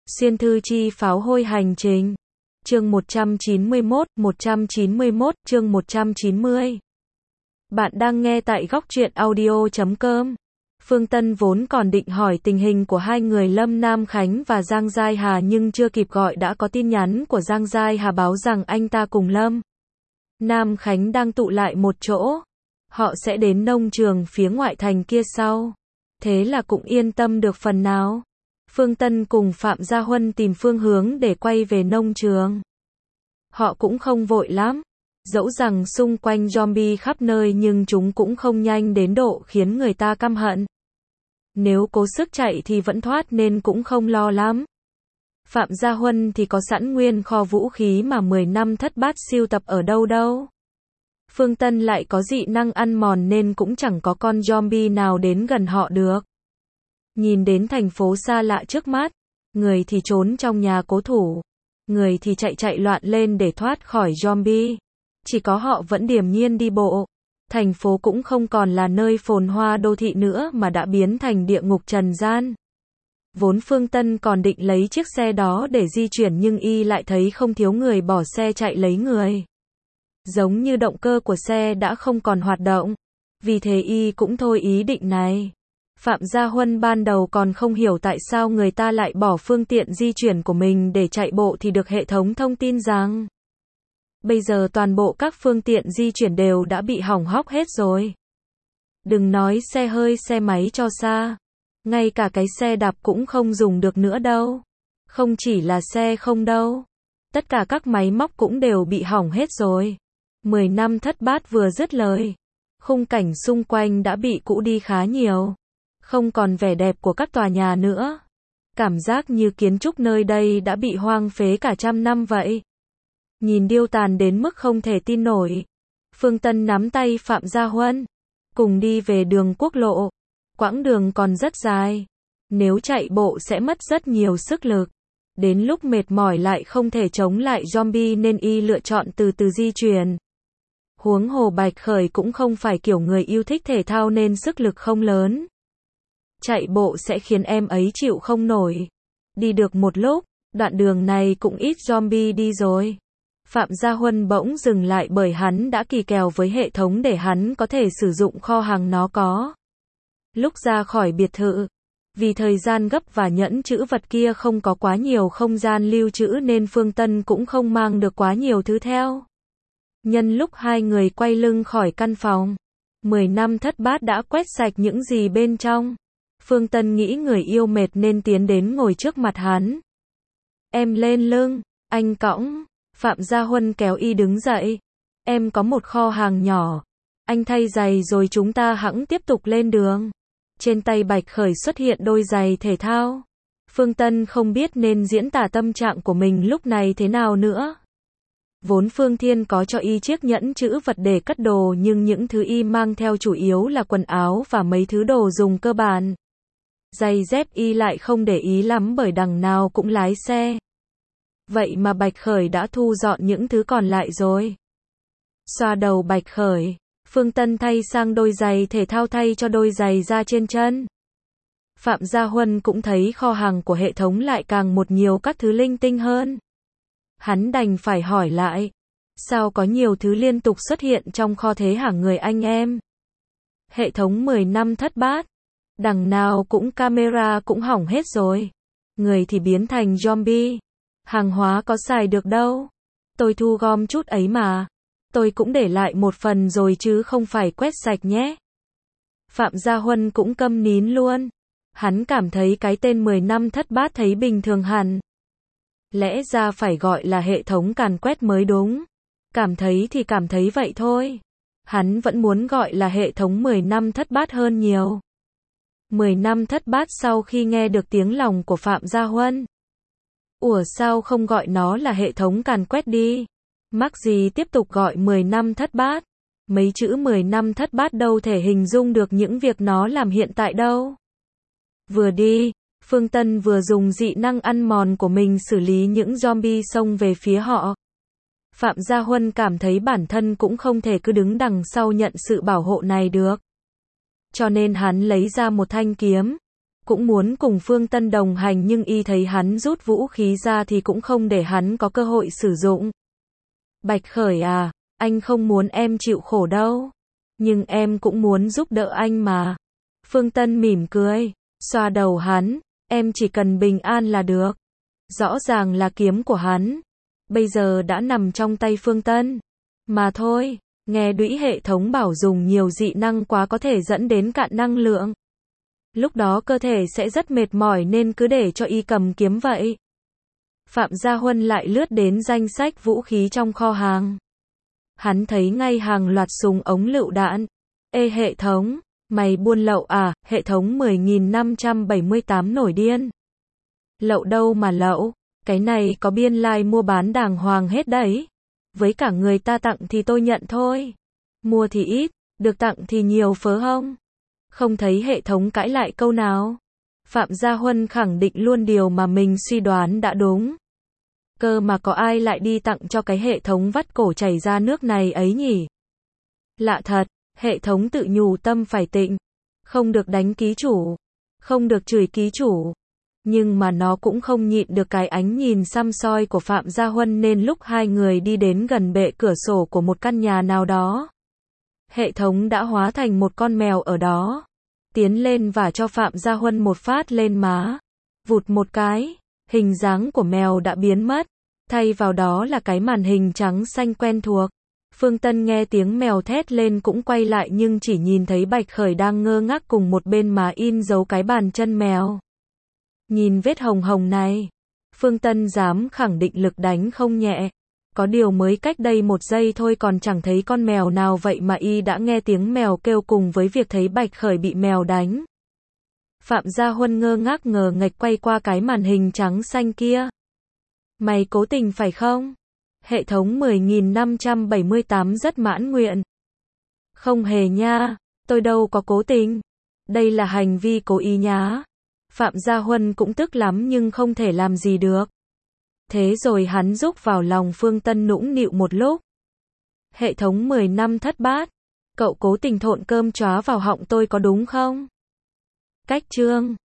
Xuyên thư chi pháo hôi hành trình. Chương 191, chương 190. Bạn đang nghe tại góc truyện audio.com. Phương Tân vốn còn định hỏi tình hình của hai người Lâm Nam Khánh và Giang Giai Hà nhưng chưa kịp gọi đã có tin nhắn của Giang Giai Hà báo rằng anh ta cùng Lâm Nam Khánh đang tụ lại một chỗ. Họ sẽ đến nông trường phía ngoại thành kia sau. Thế là cũng yên tâm được phần nào. Phương Tân cùng Phạm Gia Huân tìm phương hướng để quay về nông trường. Họ cũng không vội lắm. Dẫu rằng xung quanh zombie khắp nơi nhưng chúng cũng không nhanh đến độ khiến người ta căm hận. Nếu cố sức chạy thì vẫn thoát nên cũng không lo lắm. Phạm Gia Huân thì có sẵn nguyên kho vũ khí mà 10 năm thất bát sưu tập ở đâu đâu. Phương Tân lại có dị năng ăn mòn nên cũng chẳng có con zombie nào đến gần họ được. Nhìn đến thành phố xa lạ trước mắt, người thì trốn trong nhà cố thủ, người thì chạy loạn lên để thoát khỏi zombie. Chỉ có họ vẫn điềm nhiên đi bộ. Thành phố cũng không còn là nơi phồn hoa đô thị nữa mà đã biến thành địa ngục trần gian. Vốn Phương Tân còn định lấy chiếc xe đó để di chuyển nhưng y lại thấy không thiếu người bỏ xe chạy lấy người. Giống như động cơ của xe đã không còn hoạt động. Vì thế y cũng thôi ý định này. Phạm Gia Huân ban đầu còn không hiểu tại sao người ta lại bỏ phương tiện di chuyển của mình để chạy bộ thì được hệ thống thông tin rằng bây giờ toàn bộ các phương tiện di chuyển đều đã bị hỏng hóc hết rồi. Đừng nói xe hơi xe máy cho xa. Ngay cả cái xe đạp cũng không dùng được nữa đâu. Không chỉ là xe không đâu. Tất cả các máy móc cũng đều bị hỏng hết rồi. 10 năm thất bát vừa dứt lời. Khung cảnh xung quanh đã bị cũ đi khá nhiều. Không còn vẻ đẹp của các tòa nhà nữa. Cảm giác như kiến trúc nơi đây đã bị hoang phế cả trăm năm vậy. Nhìn điêu tàn đến mức không thể tin nổi. Phương Tân nắm tay Phạm Gia Huân. Cùng đi về đường quốc lộ. Quãng đường còn rất dài. Nếu chạy bộ sẽ mất rất nhiều sức lực. Đến lúc mệt mỏi lại không thể chống lại zombie nên y lựa chọn từ từ di chuyển. Huống hồ Bạch Khởi cũng không phải kiểu người yêu thích thể thao nên sức lực không lớn. Chạy bộ sẽ khiến em ấy chịu không nổi. Đi được một lúc, đoạn đường này cũng ít zombie đi rồi. Phạm Gia Huân bỗng dừng lại bởi hắn đã kỳ kèo với hệ thống để hắn có thể sử dụng kho hàng nó có. Lúc ra khỏi biệt thự, vì thời gian gấp và nhẫn trữ vật kia không có quá nhiều không gian lưu trữ nên Phương Tân cũng không mang được quá nhiều thứ theo. Nhân lúc hai người quay lưng khỏi căn phòng, 10 năm thất bát đã quét sạch những gì bên trong. Phương Tân nghĩ người yêu mệt nên tiến đến ngồi trước mặt hắn. Em lên lưng, anh cõng. Phạm Gia Huân kéo y đứng dậy. Em có một kho hàng nhỏ. Anh thay giày rồi chúng ta hẵng tiếp tục lên đường. Trên tay Bạch Khởi xuất hiện đôi giày thể thao. Phương Tân không biết nên diễn tả tâm trạng của mình lúc này thế nào nữa. Vốn Phương Thiên có cho y chiếc nhẫn trữ vật để cất đồ nhưng những thứ y mang theo chủ yếu là quần áo và mấy thứ đồ dùng cơ bản. Giày dép y lại không để ý lắm bởi đằng nào cũng lái xe. Vậy mà Bạch Khởi đã thu dọn những thứ còn lại rồi. Xoa đầu Bạch Khởi, Phương Tân thay sang đôi giày thể thao thay cho đôi giày da trên chân. Phạm Gia Huân cũng thấy kho hàng của hệ thống lại càng một nhiều các thứ linh tinh hơn. Hắn đành phải hỏi lại. Sao có nhiều thứ liên tục xuất hiện trong kho thế hả người anh em? Hệ thống 10 năm thất bát. Đằng nào cũng camera cũng hỏng hết rồi. Người thì biến thành zombie. Hàng hóa có xài được đâu. Tôi thu gom chút ấy mà. Tôi cũng để lại một phần rồi chứ không phải quét sạch nhé. Phạm Gia Huân cũng câm nín luôn. Hắn cảm thấy cái tên 10 năm thất bát thấy bình thường hẳn. Lẽ ra phải gọi là hệ thống càn quét mới đúng. Cảm thấy thì cảm thấy vậy thôi. Hắn vẫn muốn gọi là hệ thống 10 năm thất bát hơn nhiều. 10 năm thất bát sau khi nghe được tiếng lòng của Phạm Gia Huân. Ủa sao không gọi nó là hệ thống càn quét đi? Mắc gì tiếp tục gọi 10 năm thất bát? Mấy chữ 10 năm thất bát đâu thể hình dung được những việc nó làm hiện tại đâu. Vừa đi, Phương Tân vừa dùng dị năng ăn mòn của mình xử lý những zombie xông về phía họ. Phạm Gia Huân cảm thấy bản thân cũng không thể cứ đứng đằng sau nhận sự bảo hộ này được. Cho nên hắn lấy ra một thanh kiếm. cũng muốn cùng Phương Tân đồng hành nhưng y thấy hắn rút vũ khí ra thì cũng không để hắn có cơ hội sử dụng. Bạch Khởi à, anh không muốn em chịu khổ đâu. Nhưng em cũng muốn giúp đỡ anh mà. Phương Tân mỉm cười, xoa đầu hắn, em chỉ cần bình an là được. Rõ ràng là kiếm của hắn, bây giờ đã nằm trong tay Phương Tân. Mà thôi, nghe đũy hệ thống bảo dùng nhiều dị năng quá có thể dẫn đến cạn năng lượng. Lúc đó cơ thể sẽ rất mệt mỏi nên cứ để cho y cầm kiếm vậy. Phạm Gia Huân lại lướt đến danh sách vũ khí trong kho hàng. Hắn thấy ngay hàng loạt súng ống lựu đạn. Ê hệ thống, mày buôn lậu à? Hệ thống 10.578 nổi điên. Lậu đâu mà lậu, cái này có biên lai mua bán đàng hoàng hết đấy. Với cả người ta tặng thì tôi nhận thôi. Mua thì ít, được tặng thì nhiều phớ không? Không thấy hệ thống cãi lại câu nào. Phạm Gia Huân khẳng định luôn điều mà mình suy đoán đã đúng. Cơ mà có ai lại đi tặng cho cái hệ thống vắt cổ chảy ra nước này ấy nhỉ? Lạ thật, hệ thống tự nhủ tâm phải tịnh. Không được đánh ký chủ. Không được chửi ký chủ. Nhưng mà nó cũng không nhịn được cái ánh nhìn săm soi của Phạm Gia Huân nên lúc hai người đi đến gần bệ cửa sổ của một căn nhà nào đó. Hệ thống đã hóa thành một con mèo ở đó. Tiến lên và cho Phạm Gia Huân một phát lên má. Vụt một cái, hình dáng của mèo đã biến mất. Thay vào đó là cái màn hình trắng xanh quen thuộc. Phương Tân nghe tiếng mèo thét lên cũng quay lại nhưng chỉ nhìn thấy Bạch Khởi đang ngơ ngác cùng một bên má in dấu cái bàn chân mèo. Nhìn vết hồng hồng này, Phương Tân dám khẳng định lực đánh không nhẹ. Có điều mới cách đây 1 giây thôi còn chẳng thấy con mèo nào vậy mà y đã nghe tiếng mèo kêu cùng với việc thấy Bạch Khởi bị mèo đánh. Phạm Gia Huân ngơ ngác ngờ nghệch quay qua cái màn hình trắng xanh kia. Mày cố tình phải không? Hệ thống 10.578 rất mãn nguyện. Không hề nha, tôi đâu có cố tình. Đây là hành vi cố ý nhá. Phạm Gia Huân cũng tức lắm nhưng không thể làm gì được. Thế rồi hắn rúc vào lòng Phương Tân nũng nịu một lúc. Hệ thống 10 năm thất bát. Cậu cố tình thộn cơm chóa vào họng tôi có đúng không? Cách chương